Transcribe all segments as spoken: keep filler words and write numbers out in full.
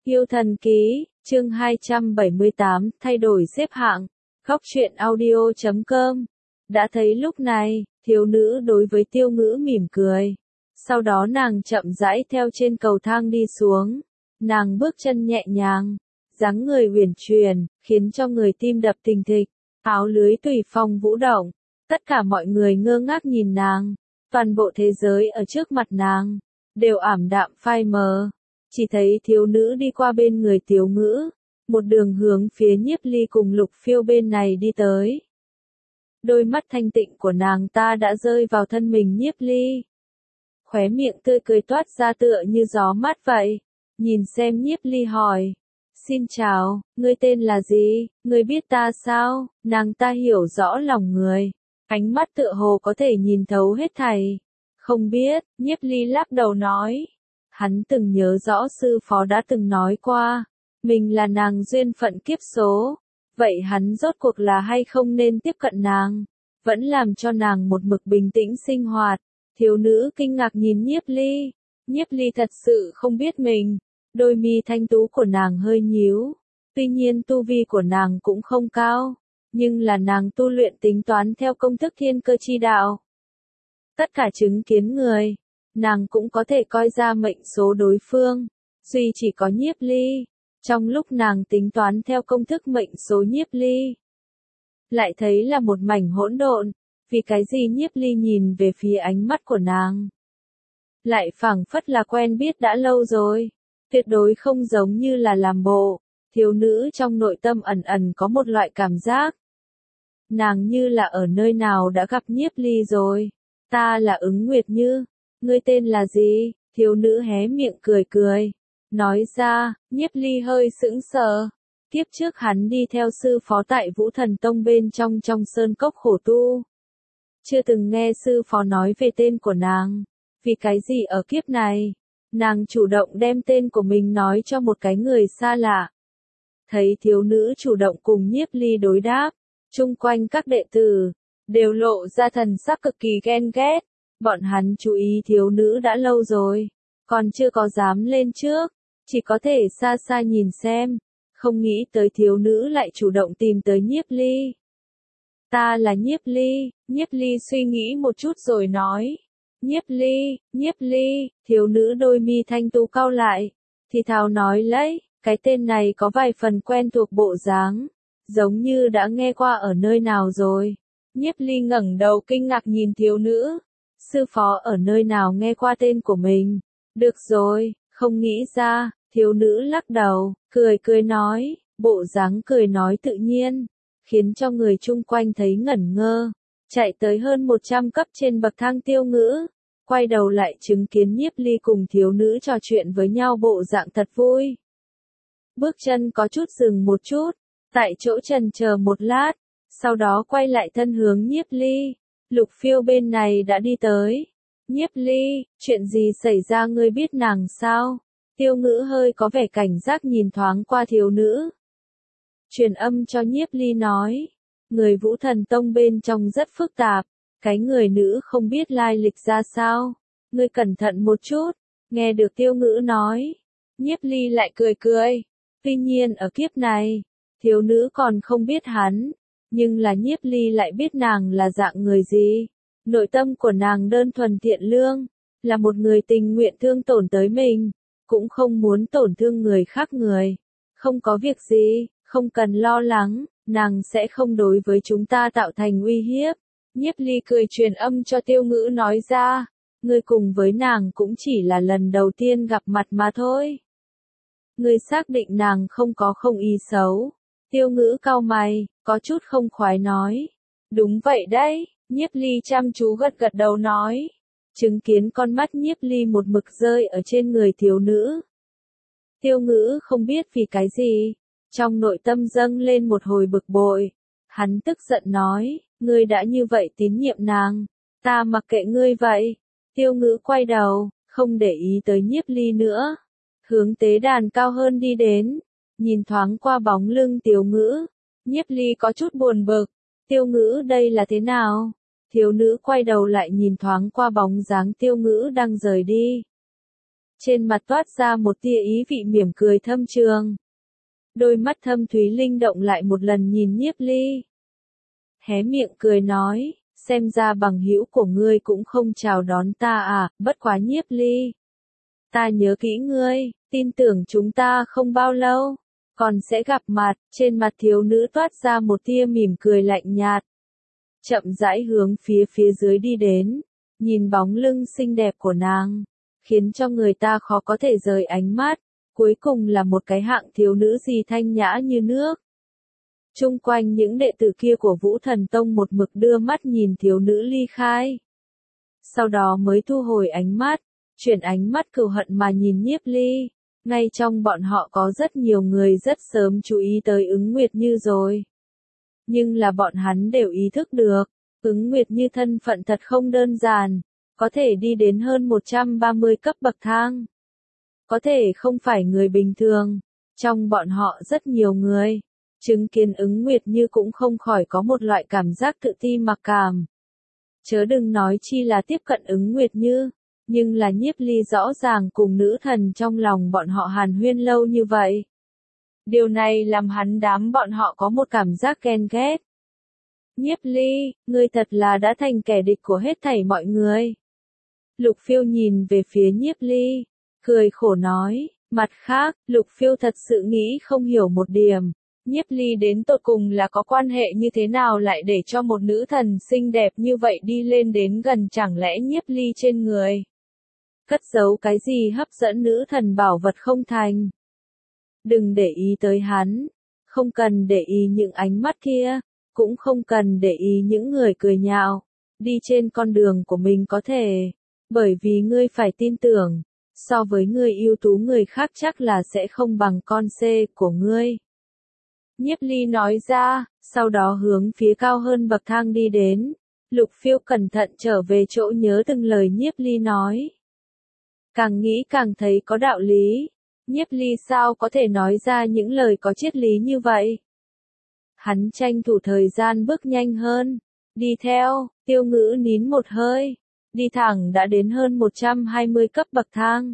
Yêu thần ký, chương hai trăm bảy mươi tám, thay đổi xếp hạng. Góc truyện audio chấm com. Đã thấy lúc này, thiếu nữ đối với Tiêu Ngữ mỉm cười. Sau đó nàng chậm rãi theo trên cầu thang đi xuống. Nàng bước chân nhẹ nhàng, dáng người uyển chuyển, khiến cho người tim đập thình thịch. Áo lưới tùy phong vũ động. Tất cả mọi người ngơ ngác nhìn nàng. Toàn bộ thế giới ở trước mặt nàng đều ảm đạm phai mờ. Chỉ thấy thiếu nữ đi qua bên người Tiêu Ngữ, một đường hướng phía Nhiếp Ly cùng Lục Phiêu bên này đi tới. Đôi mắt thanh tịnh của nàng ta đã rơi vào thân mình Nhiếp Ly. Khóe miệng tươi cười toát ra tựa như gió mát vậy. Nhìn xem Nhiếp Ly hỏi. Xin chào, ngươi tên là gì, ngươi biết ta sao? Nàng ta hiểu rõ lòng người. Ánh mắt tựa hồ có thể nhìn thấu hết thảy. Không biết, Nhiếp Ly lắc đầu nói. Hắn từng nhớ rõ sư phó đã từng nói qua, mình là nàng duyên phận kiếp số. Vậy hắn rốt cuộc là hay không nên tiếp cận nàng, vẫn làm cho nàng một mực bình tĩnh sinh hoạt. Thiếu nữ kinh ngạc nhìn Nhiếp Ly. Nhiếp Ly thật sự không biết mình. Đôi mi thanh tú của nàng hơi nhíu. Tuy nhiên tu vi của nàng cũng không cao, nhưng là nàng tu luyện tính toán theo công thức thiên cơ chi đạo. Tất cả chứng kiến người, nàng cũng có thể coi ra mệnh số đối phương, duy chỉ có Nhiếp Ly. Trong lúc nàng tính toán theo công thức mệnh số Nhiếp Ly, lại thấy là một mảnh hỗn độn. Vì cái gì Nhiếp Ly nhìn về phía ánh mắt của nàng, lại phảng phất là quen biết đã lâu rồi, tuyệt đối không giống như là làm bộ. Thiếu nữ trong nội tâm ẩn ẩn có một loại cảm giác, nàng như là ở nơi nào đã gặp Nhiếp Ly rồi. Ta là Ứng Nguyệt Như. Ngươi tên là gì? Thiếu nữ hé miệng cười cười. Nói ra, Nhiếp Ly hơi sững sờ. Kiếp trước hắn đi theo sư phó tại Vũ Thần Tông bên trong trong sơn cốc khổ tu. Chưa từng nghe sư phó nói về tên của nàng. Vì cái gì ở kiếp này, nàng chủ động đem tên của mình nói cho một cái người xa lạ. Thấy thiếu nữ chủ động cùng Nhiếp Ly đối đáp, chung quanh các đệ tử đều lộ ra thần sắc cực kỳ ghen ghét. Bọn hắn chú ý thiếu nữ đã lâu rồi, còn chưa có dám lên trước, chỉ có thể xa xa nhìn xem. Không nghĩ tới thiếu nữ lại chủ động tìm tới Nhiếp Ly. Ta là Nhiếp Ly. Nhiếp Ly suy nghĩ một chút rồi nói. Nhiếp Ly, Nhiếp Ly. Thiếu nữ đôi mi thanh tú cau lại, thì thào nói lấy, cái tên này có vài phần quen thuộc bộ dáng, giống như đã nghe qua ở nơi nào rồi. Nhiếp Ly ngẩng đầu kinh ngạc nhìn thiếu nữ. Sư phó ở nơi nào nghe qua tên của mình? Được rồi, không nghĩ ra. Thiếu nữ lắc đầu, cười cười nói, bộ dáng cười nói tự nhiên, khiến cho người chung quanh thấy ngẩn ngơ. Chạy tới hơn một trăm cấp trên bậc thang Tiêu Ngữ, quay đầu lại chứng kiến Nhiếp Ly cùng thiếu nữ trò chuyện với nhau bộ dạng thật vui. Bước chân có chút dừng một chút, tại chỗ trần chờ một lát, sau đó quay lại thân hướng Nhiếp Ly. Lục Phiêu bên này đã đi tới. Nhiếp Ly, chuyện gì xảy ra ngươi biết nàng sao? Tiêu Ngữ hơi có vẻ cảnh giác nhìn thoáng qua thiếu nữ. Truyền âm cho Nhiếp Ly nói. Người Vũ Thần Tông bên trong rất phức tạp. Cái người nữ không biết lai lịch ra sao. Ngươi cẩn thận một chút. Nghe được Tiêu Ngữ nói. Nhiếp Ly lại cười cười. Tuy nhiên ở kiếp này, thiếu nữ còn không biết hắn. Nhưng là Nhiếp Ly lại biết nàng là dạng người gì. Nội tâm của nàng đơn thuần thiện lương, là một người tình nguyện thương tổn tới mình, cũng không muốn tổn thương người khác người. Không có việc gì, không cần lo lắng, nàng sẽ không đối với chúng ta tạo thành uy hiếp. Nhiếp Ly cười truyền âm cho Tiêu Ngữ nói ra, ngươi cùng với nàng cũng chỉ là lần đầu tiên gặp mặt mà thôi. Ngươi xác định nàng không có không ý xấu. Tiêu Ngữ cau mày, có chút không khoái nói. Đúng vậy đấy. Nhiếp Ly chăm chú gật gật đầu nói. Chứng kiến con mắt Nhiếp Ly một mực rơi ở trên người thiếu nữ. Tiêu Ngữ không biết vì cái gì, trong nội tâm dâng lên một hồi bực bội. Hắn tức giận nói, ngươi đã như vậy tín nhiệm nàng, ta mặc kệ ngươi vậy. Tiêu Ngữ quay đầu, không để ý tới Nhiếp Ly nữa, hướng tế đàn cao hơn đi đến. Nhìn thoáng qua bóng lưng Tiêu Ngữ, Nhiếp Ly có chút buồn bực. Tiêu Ngữ đây là thế nào? Thiếu nữ quay đầu lại nhìn thoáng qua bóng dáng Tiêu Ngữ đang rời đi. trên mặt toát ra một tia ý vị mỉm cười thâm trường. Đôi mắt thâm thúy linh động lại một lần nhìn Nhiếp Ly. Hé miệng cười nói, xem ra bằng hữu của ngươi cũng không chào đón ta à, bất quá Nhiếp Ly. Ta nhớ kỹ ngươi, tin tưởng chúng ta không bao lâu, còn sẽ gặp mặt. Trên mặt thiếu nữ toát ra một tia mỉm cười lạnh nhạt. Chậm rãi hướng phía phía dưới đi đến, nhìn bóng lưng xinh đẹp của nàng, khiến cho người ta khó có thể rời ánh mắt. Cuối cùng là một cái hạng thiếu nữ gì thanh nhã như nước. Chung quanh những đệ tử kia của Vũ Thần Tông một mực đưa mắt nhìn thiếu nữ ly khai. Sau đó mới thu hồi ánh mắt, chuyển ánh mắt cừu hận mà nhìn Nhiếp Ly. Ngay trong bọn họ có rất nhiều người rất sớm chú ý tới Ứng Nguyệt Như rồi. Nhưng là bọn hắn đều ý thức được, Ứng Nguyệt Như thân phận thật không đơn giản, có thể đi đến hơn một trăm ba mươi cấp bậc thang. Có thể không phải người bình thường, trong bọn họ rất nhiều người, chứng kiến Ứng Nguyệt Như cũng không khỏi có một loại cảm giác tự ti mặc cảm. Chớ đừng nói chi là tiếp cận Ứng Nguyệt Như, nhưng là Nhiếp Ly rõ ràng cùng nữ thần trong lòng bọn họ hàn huyên lâu như vậy. Điều này làm hắn đám bọn họ có một cảm giác ghen ghét. Nhiếp Ly, ngươi thật là đã thành kẻ địch của hết thảy mọi người. Lục Phiêu nhìn về phía Nhiếp Ly, cười khổ nói, mặt khác, Lục Phiêu thật sự nghĩ không hiểu một điểm, Nhiếp Ly đến tột cùng là có quan hệ như thế nào lại để cho một nữ thần xinh đẹp như vậy đi lên đến gần, chẳng lẽ Nhiếp Ly trên người cất giấu cái gì hấp dẫn nữ thần bảo vật không thành? Đừng để ý tới hắn, không cần để ý những ánh mắt kia, cũng không cần để ý những người cười nhạo, đi trên con đường của mình có thể, bởi vì ngươi phải tin tưởng, so với ngươi ưu tú người khác chắc là sẽ không bằng con C của ngươi. Nhiếp Ly nói ra, sau đó hướng phía cao hơn bậc thang đi đến. Lục Phiêu cẩn thận trở về chỗ nhớ từng lời Nhiếp Ly nói. Càng nghĩ càng thấy có đạo lý. Nhiếp Ly sao có thể nói ra những lời có triết lý như vậy? Hắn tranh thủ thời gian bước nhanh hơn. Đi theo, Tiêu Ngữ nín một hơi. Đi thẳng đã đến hơn một trăm hai mươi cấp bậc thang.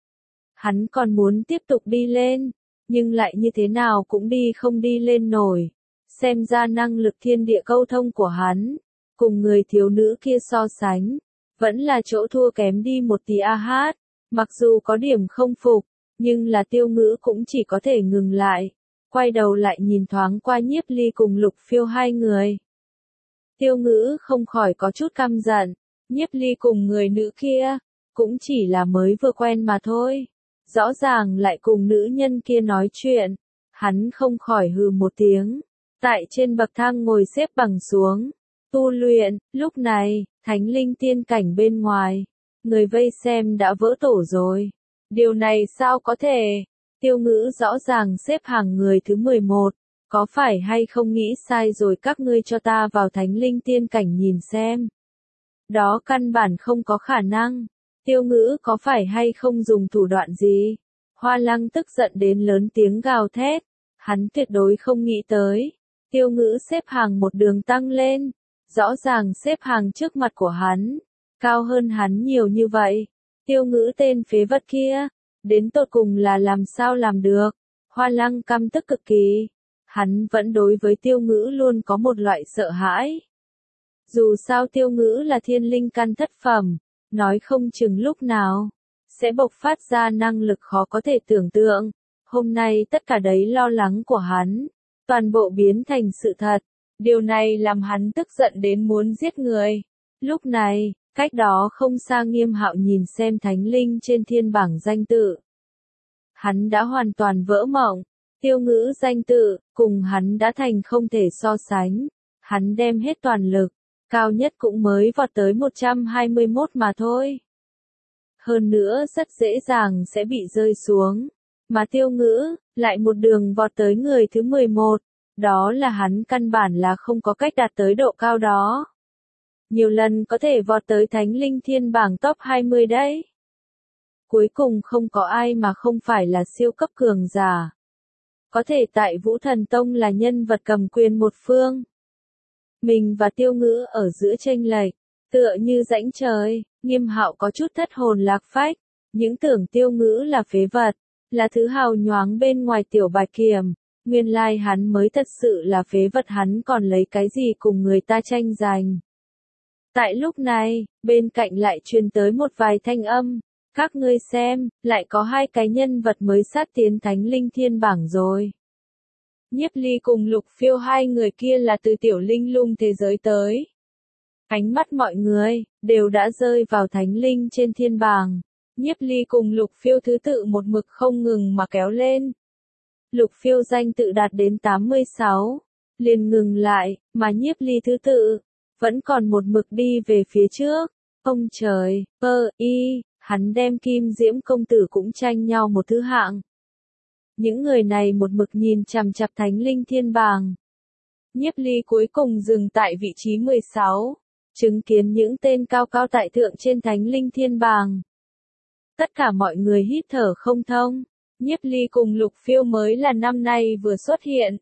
Hắn còn muốn tiếp tục đi lên, nhưng lại như thế nào cũng đi không đi lên nổi. Xem ra năng lực thiên địa câu thông của hắn, cùng người thiếu nữ kia so sánh, vẫn là chỗ thua kém đi một tí a hát. Mặc dù có điểm không phục, nhưng là Tiêu Ngữ cũng chỉ có thể ngừng lại, quay đầu lại nhìn thoáng qua Nhiếp Ly cùng Lục Phiêu hai người. Tiêu Ngữ không khỏi có chút căm giận, Nhiếp Ly cùng người nữ kia, cũng chỉ là mới vừa quen mà thôi. Rõ ràng lại cùng nữ nhân kia nói chuyện, hắn không khỏi hừ một tiếng, tại trên bậc thang ngồi xếp bằng xuống, tu luyện. Lúc này, Thánh Linh tiên cảnh bên ngoài, người vây xem đã vỡ tổ rồi. Điều này sao có thể? Tiêu Ngữ rõ ràng xếp hàng người thứ mười một, có phải hay không nghĩ sai rồi, các ngươi cho ta vào Thánh Linh tiên cảnh nhìn xem. Đó căn bản không có khả năng. Tiêu Ngữ có phải hay không dùng thủ đoạn gì? Hoa Lăng tức giận đến lớn tiếng gào thét, hắn tuyệt đối không nghĩ tới. Tiêu Ngữ xếp hàng một đường tăng lên, rõ ràng xếp hàng trước mặt của hắn, cao hơn hắn nhiều như vậy. Tiêu Ngữ tên phế vật kia, đến tột cùng là làm sao làm được? Hoa Lăng căm tức cực kỳ, hắn vẫn đối với Tiêu Ngữ luôn có một loại sợ hãi. Dù sao Tiêu Ngữ là thiên linh căn thất phẩm, nói không chừng lúc nào sẽ bộc phát ra năng lực khó có thể tưởng tượng. Hôm nay tất cả đấy lo lắng của hắn, toàn bộ biến thành sự thật. Điều này làm hắn tức giận đến muốn giết người. Lúc này, cách đó không xa Nghiêm Hạo nhìn xem thánh linh trên thiên bảng danh tự. Hắn đã hoàn toàn vỡ mộng. Tiêu Ngữ danh tự, cùng hắn đã thành không thể so sánh. Hắn đem hết toàn lực, cao nhất cũng mới vọt tới một trăm hai mươi mốt mà thôi. Hơn nữa rất dễ dàng sẽ bị rơi xuống. Mà Tiêu Ngữ, lại một đường vọt tới người thứ mười một. Đó là hắn căn bản là không có cách đạt tới độ cao đó. Nhiều lần có thể vọt tới thánh linh thiên bảng top hai mươi đấy. Cuối cùng không có ai mà không phải là siêu cấp cường giả. Có thể tại Vũ Thần Tông là nhân vật cầm quyền một phương. Mình và Tiêu Ngữ ở giữa chênh lệch, tựa như rãnh trời. Nghiêm Hạo có chút thất hồn lạc phách, Những tưởng Tiêu Ngữ là phế vật, là thứ hào nhoáng bên ngoài tiểu bạch kiểm, nguyên lai hắn mới thật sự là phế vật, hắn còn lấy cái gì cùng người ta tranh giành. Tại lúc này, bên cạnh lại truyền tới một vài thanh âm, các ngươi xem, lại có hai cái nhân vật mới sát tiến Thánh Linh Thiên bảng rồi. Nhiếp Ly cùng Lục Phiêu hai người kia là từ tiểu linh lung thế giới tới. Ánh mắt mọi người, đều đã rơi vào Thánh Linh trên thiên bảng. Nhiếp Ly cùng Lục Phiêu thứ tự một mực không ngừng mà kéo lên. Lục Phiêu danh tự đạt đến tám mươi sáu, liền ngừng lại, mà Nhiếp Ly thứ tự, vẫn còn một mực đi về phía trước. Ông trời, ơ, y, hắn đem Kim Diễm công tử cũng tranh nhau một thứ hạng. Những người này một mực nhìn chằm chằm Thánh Linh Thiên bảng. Nhiếp Ly cuối cùng dừng tại vị trí mười sáu, chứng kiến những tên cao cao tại thượng trên Thánh Linh Thiên bảng. Tất cả mọi người hít thở không thông, Nhiếp Ly cùng Lục Phiêu mới là năm nay vừa xuất hiện.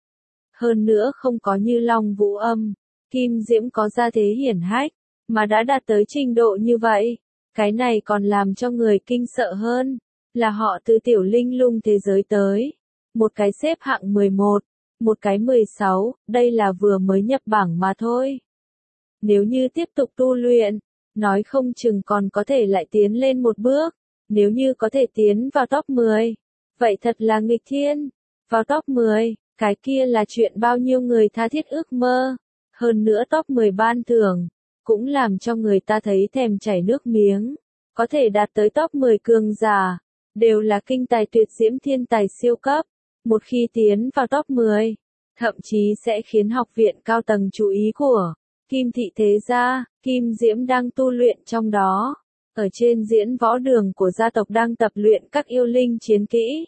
Hơn nữa không có như Long Vũ Âm, Kim Diễm có gia thế hiển hách, mà đã đạt tới trình độ như vậy. Cái này còn làm cho người kinh sợ hơn, là họ từ tiểu linh lung thế giới tới. Một cái xếp hạng mười một, một cái mười sáu, đây là vừa mới nhập bảng mà thôi. Nếu như tiếp tục tu luyện, nói không chừng còn có thể lại tiến lên một bước. Nếu như có thể tiến vào top mười, vậy thật là nghịch thiên. Vào top mười, cái kia là chuyện bao nhiêu người tha thiết ước mơ. Hơn nữa top mười ban thưởng, cũng làm cho người ta thấy thèm chảy nước miếng. Có thể đạt tới top mười cường giả, đều là kinh tài tuyệt diễm thiên tài siêu cấp. Một khi tiến vào top mười, thậm chí sẽ khiến học viện cao tầng chú ý của Kim Thị Thế Gia. Kim Diễm đang tu luyện trong đó. Ở trên diễn võ đường của gia tộc đang tập luyện các yêu linh chiến kỹ.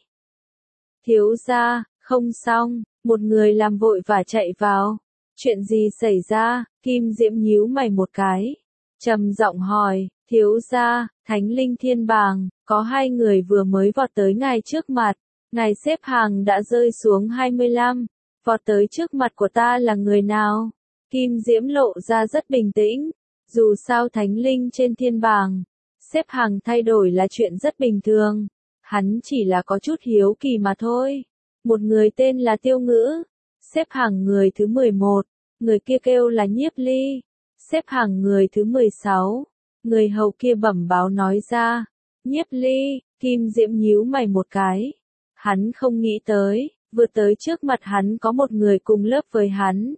Thiếu gia, không xong, một người làm vội và chạy vào. Chuyện gì xảy ra? Kim Diễm nhíu mày một cái, trầm giọng hỏi, thiếu gia, Thánh Linh Thiên bảng, có hai người vừa mới vọt tới ngài trước mặt, ngài xếp hàng đã rơi xuống hai mươi lăm, vọt tới trước mặt của ta là người nào? Kim Diễm lộ ra rất bình tĩnh, dù sao Thánh Linh trên thiên bảng, xếp hàng thay đổi là chuyện rất bình thường, hắn chỉ là có chút hiếu kỳ mà thôi. Một người tên là Tiêu Ngữ, xếp hàng người thứ mười một, người kia kêu là Nhiếp Ly, xếp hàng người thứ mười sáu, người hầu kia bẩm báo nói ra, Nhiếp Ly. Kim Diễm nhíu mày một cái, hắn không nghĩ tới, vừa tới trước mặt hắn có một người cùng lớp với hắn.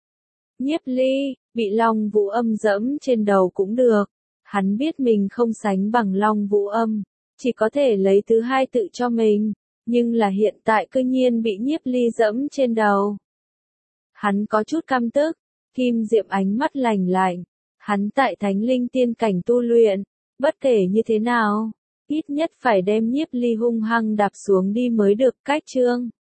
Nhiếp Ly, bị Long Vũ Âm dẫm trên đầu cũng được, hắn biết mình không sánh bằng Long Vũ Âm, chỉ có thể lấy thứ hai tự cho mình, nhưng là hiện tại cư nhiên bị Nhiếp Ly dẫm trên đầu. Hắn có chút căm tức, Kim Diệm ánh mắt lạnh lạnh, hắn tại Thánh Linh tiên cảnh tu luyện, bất kể như thế nào, ít nhất phải đem Nhiếp Ly hung hăng đạp xuống đi mới được. Cách chương